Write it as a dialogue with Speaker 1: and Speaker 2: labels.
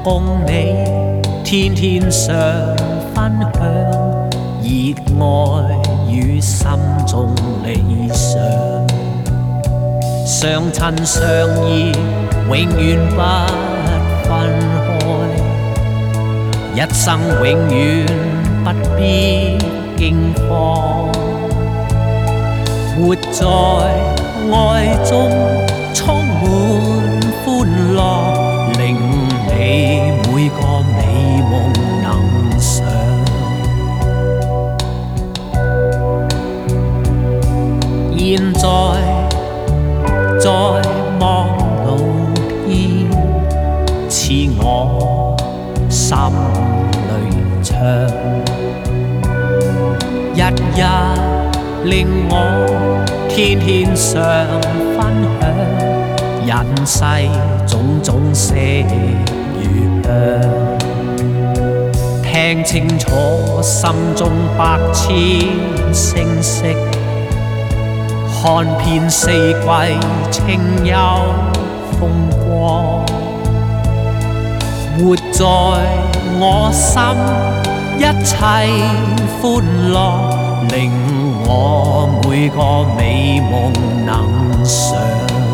Speaker 1: 共你天天常分享熱愛與心中理想，相親相依，永遠不分開，一生永遠不必驚慌，活在愛中充滿歡樂，令你每個美夢能想。現在再望老天，似我心裏唱，日日令我天天常分享人世種種色與香，聽清楚心中百千聲色，看遍四季清幽風光，活在我心，一切歡樂，令我每個美夢能想。